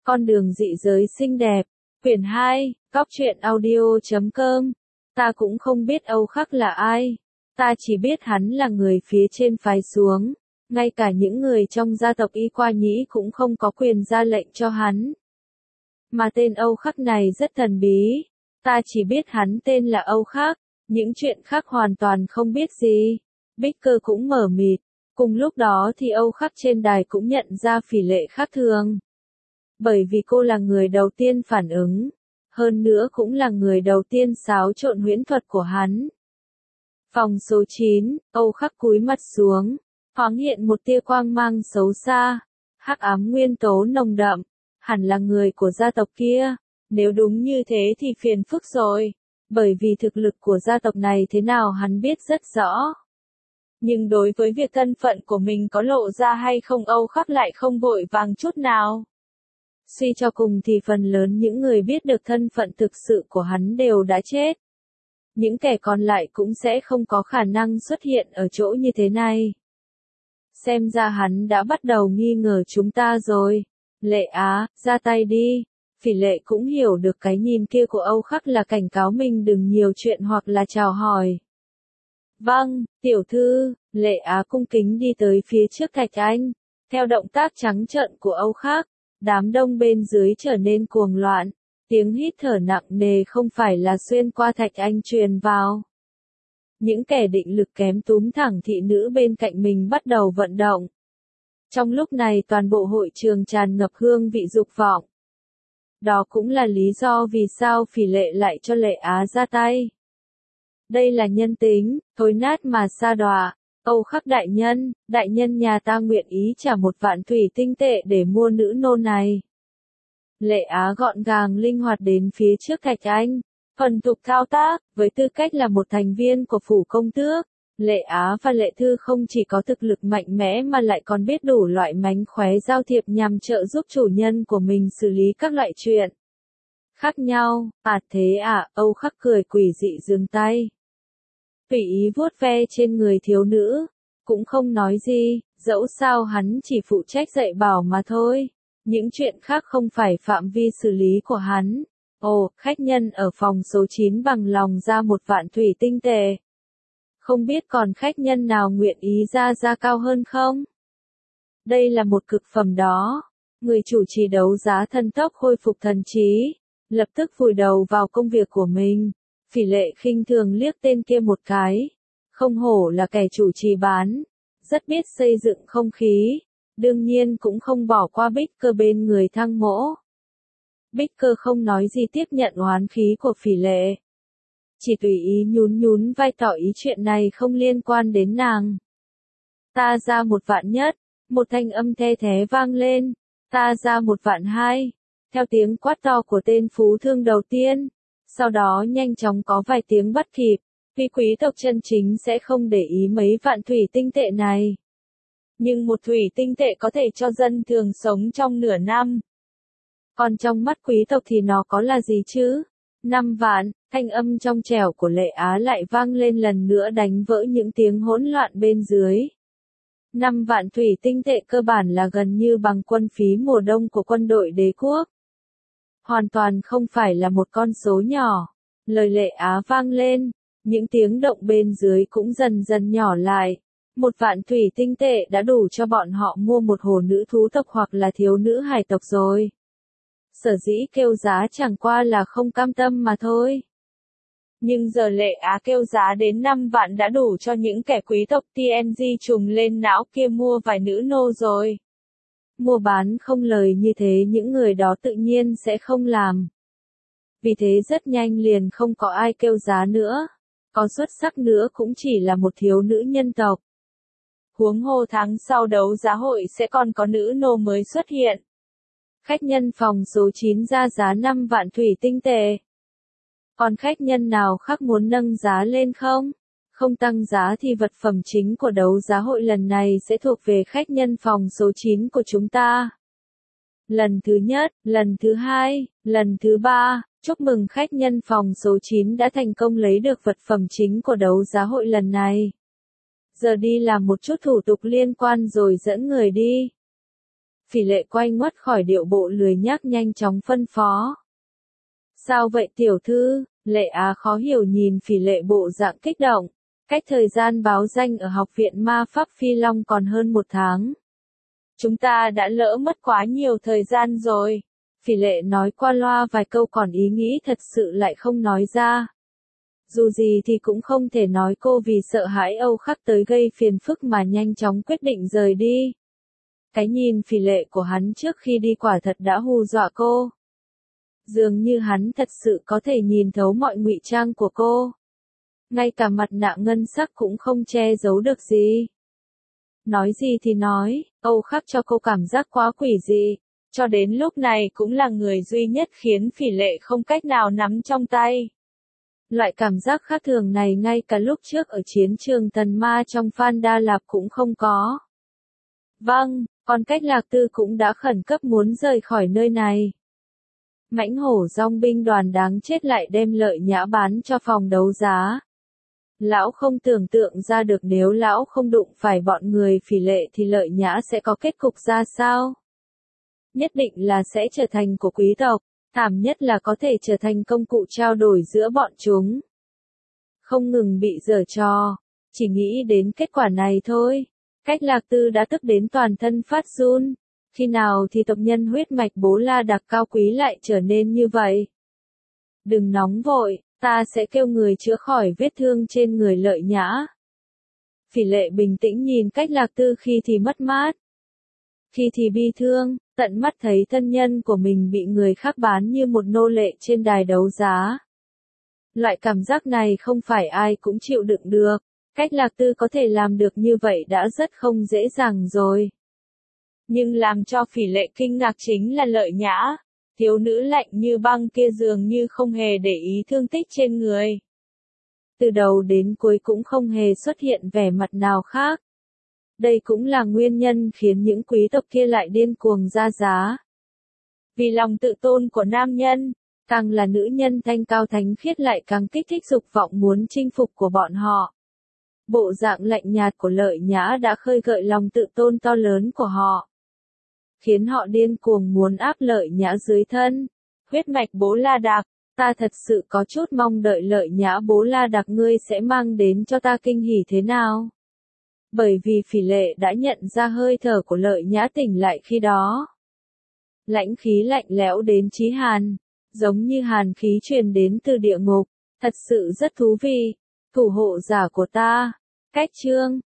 Con đường dị giới xinh đẹp. Quyển 2, Cóc truyện audio.com. Ta cũng không biết Âu Khắc là ai. Ta chỉ biết hắn là người phía trên phái xuống. Ngay cả những người trong gia tộc Y Qua Nhĩ cũng không có quyền ra lệnh cho hắn. Mà tên Âu Khắc này rất thần bí. Ta chỉ biết hắn tên là Âu Khắc. Những chuyện khác hoàn toàn không biết gì. Bích Cơ cũng mờ mịt. Cùng lúc đó thì Âu Khắc trên đài cũng nhận ra Phỉ Lệ khác thường. Bởi vì cô là người đầu tiên phản ứng. Hơn nữa cũng là người đầu tiên xáo trộn huyễn thuật của hắn. Phòng số 9, Âu Khắc cúi mặt xuống. Thoáng hiện một tia quang mang xấu xa. Hắc ám nguyên tố nồng đậm. Hẳn là người của gia tộc kia. Nếu đúng như thế thì phiền phức rồi. Bởi vì thực lực của gia tộc này thế nào hắn biết rất rõ. Nhưng đối với việc thân phận của mình có lộ ra hay không Âu Khắc lại không vội vàng chút nào. Suy cho cùng thì phần lớn những người biết được thân phận thực sự của hắn đều đã chết. Những kẻ còn lại cũng sẽ không có khả năng xuất hiện ở chỗ như thế này. Xem ra hắn đã bắt đầu nghi ngờ chúng ta rồi. Lệ Á, ra tay đi. Phỉ Lệ cũng hiểu được cái nhìn kia của Âu Khắc là cảnh cáo mình đừng nhiều chuyện hoặc là chào hỏi. Vâng, tiểu thư, Lệ Á cung kính đi tới phía trước Thạch Anh. Theo động tác trắng trợn của Âu Khắc, đám đông bên dưới trở nên cuồng loạn. Tiếng hít thở nặng nề không phải là xuyên qua Thạch Anh truyền vào. Những kẻ định lực kém túm thẳng thị nữ bên cạnh mình bắt đầu vận động. Trong lúc này toàn bộ hội trường tràn ngập hương vị dục vọng. Đó cũng là lý do vì sao Phỉ Lệ lại cho Lệ Á ra tay. Đây là nhân tính, thối nát mà sa đọa. Âu Khắc đại nhân nhà ta nguyện ý trả 1 vạn thủy tinh tệ để mua nữ nô này. Lệ Á gọn gàng linh hoạt đến phía trước Thạch Anh, thuần thục thao tác, với tư cách là một thành viên của phủ công tước. Lệ Á và Lệ Thư không chỉ có thực lực mạnh mẽ mà lại còn biết đủ loại mánh khóe giao thiệp nhằm trợ giúp chủ nhân của mình xử lý các loại chuyện khác nhau. Thế à, Âu Khắc cười quỷ dị dừng tay. Tùy ý vuốt ve trên người thiếu nữ, cũng không nói gì, dẫu sao hắn chỉ phụ trách dạy bảo mà thôi. Những chuyện khác không phải phạm vi xử lý của hắn. Ồ, khách nhân ở phòng số 9 bằng lòng ra 1 vạn thủy tinh tệ. Không biết còn khách nhân nào nguyện ý ra giá cao hơn không? Đây là một cực phẩm đó. Người chủ trì đấu giá thần tốc khôi phục thần trí, lập tức vùi đầu vào công việc của mình. Phỉ Lệ khinh thường liếc tên kia một cái. Không hổ là kẻ chủ trì bán. Rất biết xây dựng không khí. Đương nhiên cũng không bỏ qua Bích Cơ bên người Thăng Mỗ. Bích Cơ không nói gì tiếp nhận oán khí của Phỉ Lệ. Chỉ tùy ý nhún vai tỏ ý chuyện này không liên quan đến nàng. Ta ra 1 vạn nhất. Một thanh âm the thé vang lên. Ta ra 1 vạn 2. Theo tiếng quát to của tên phú thương đầu tiên. Sau đó nhanh chóng có vài tiếng bắt kịp, vì quý tộc chân chính sẽ không để ý mấy vạn thủy tinh tệ này. Nhưng 1 thủy tinh tệ có thể cho dân thường sống trong nửa năm. Còn trong mắt quý tộc thì nó có là gì chứ? 5 vạn, thanh âm trong trẻo của Lệ Á lại vang lên lần nữa đánh vỡ những tiếng hỗn loạn bên dưới. 5 vạn thủy tinh tệ cơ bản là gần như bằng quân phí mùa đông của quân đội đế quốc. Hoàn toàn không phải là một con số nhỏ. Lời Lệ Á vang lên, những tiếng động bên dưới cũng dần dần nhỏ lại. 1 vạn thủy tinh tệ đã đủ cho bọn họ mua một hồ nữ thú tộc hoặc là thiếu nữ hải tộc rồi. Sở dĩ kêu giá chẳng qua là không cam tâm mà thôi. Nhưng giờ Lệ Á kêu giá đến 5 vạn đã đủ cho những kẻ quý tộc TNG trùm lên não kia mua vài nữ nô rồi. Mua bán không lời như thế những người đó tự nhiên sẽ không làm. Vì thế rất nhanh liền không có ai kêu giá nữa. Có xuất sắc nữa cũng chỉ là một thiếu nữ nhân tộc. Huống hồ tháng sau đấu giá hội sẽ còn có nữ nô mới xuất hiện. Khách nhân phòng số 9 ra giá 5 vạn thủy tinh tệ. Còn khách nhân nào khác muốn nâng giá lên không? Không tăng giá thì vật phẩm chính của đấu giá hội lần này sẽ thuộc về khách nhân phòng số 9 của chúng ta. Lần thứ nhất, lần thứ hai, lần thứ ba, chúc mừng khách nhân phòng số 9 đã thành công lấy được vật phẩm chính của đấu giá hội lần này. Giờ đi làm một chút thủ tục liên quan rồi dẫn người đi. Phỉ Lệ quay ngoắt khỏi điệu bộ lười nhác nhanh chóng phân phó. Sao vậy tiểu thư? Lệ Á khó hiểu nhìn Phỉ Lệ bộ dạng kích động. Cách thời gian báo danh ở học viện ma pháp Phi Long còn hơn 1 tháng. Chúng ta đã lỡ mất quá nhiều thời gian rồi. Phỉ Lệ nói qua loa vài câu còn ý nghĩ thật sự lại không nói ra. Dù gì thì cũng không thể nói cô vì sợ hãi Âu Khắc tới gây phiền phức mà nhanh chóng quyết định rời đi. Cái nhìn Phỉ Lệ của hắn trước khi đi quả thật đã hù dọa cô. Dường như hắn thật sự có thể nhìn thấu mọi ngụy trang của cô. Ngay cả mặt nạ ngân sắc cũng không che giấu được gì. Nói gì thì nói, Âu Khắc cho cô cảm giác quá quỷ dị. Cho đến lúc này cũng là người duy nhất khiến Phỉ Lệ không cách nào nắm trong tay. Loại cảm giác khác thường này ngay cả lúc trước ở chiến trường Tần Ma trong Phan Đa Lạp cũng không có. Vâng, còn Cách Lạc Tư cũng đã khẩn cấp muốn rời khỏi nơi này. Mãnh hổ dòng binh đoàn đáng chết lại đem Lợi Nhã bán cho phòng đấu giá. Lão không tưởng tượng ra được nếu lão không đụng phải bọn người Phỉ Lệ thì Lợi Nhã sẽ có kết cục ra sao. Nhất định là sẽ trở thành của quý tộc, thảm nhất là có thể trở thành công cụ trao đổi giữa bọn chúng. Không ngừng bị giở trò, chỉ nghĩ đến kết quả này thôi. Cách Lạc Tư đã tức đến toàn thân phát run. Khi nào thì tộc nhân huyết mạch Bố La Đặc cao quý lại trở nên như vậy? Đừng nóng vội, ta sẽ kêu người chữa khỏi vết thương trên người Lợi Nhã. Phỉ Lệ bình tĩnh nhìn Cách Lạc Tư khi thì mất mát, khi thì bi thương, tận mắt thấy thân nhân của mình bị người khác bán như một nô lệ trên đài đấu giá. Loại cảm giác này không phải ai cũng chịu đựng được. Cách Lạc Tư có thể làm được như vậy đã rất không dễ dàng rồi. Nhưng làm cho Phỉ Lệ kinh ngạc chính là Lợi Nhã. Thiếu nữ lạnh như băng kia dường như không hề để ý thương tích trên người. Từ đầu đến cuối cũng không hề xuất hiện vẻ mặt nào khác. Đây cũng là nguyên nhân khiến những quý tộc kia lại điên cuồng ra giá. Vì lòng tự tôn của nam nhân, càng là nữ nhân thanh cao thánh khiết lại càng kích thích dục vọng muốn chinh phục của bọn họ. Bộ dạng lạnh nhạt của Lợi Nhã đã khơi gợi lòng tự tôn to lớn của họ, khiến họ điên cuồng muốn áp Lợi Nhã dưới thân. Huyết mạch Bố La Đặc, ta thật sự có chút mong đợi Lợi Nhã Bố La Đặc ngươi sẽ mang đến cho ta kinh hỉ thế nào. Bởi vì Phỉ Lệ đã nhận ra hơi thở của Lợi Nhã tỉnh lại khi đó. Lãnh khí lạnh lẽo đến chí hàn, giống như hàn khí truyền đến từ địa ngục, thật sự rất thú vị. Thủ hộ giả của ta. Cách chương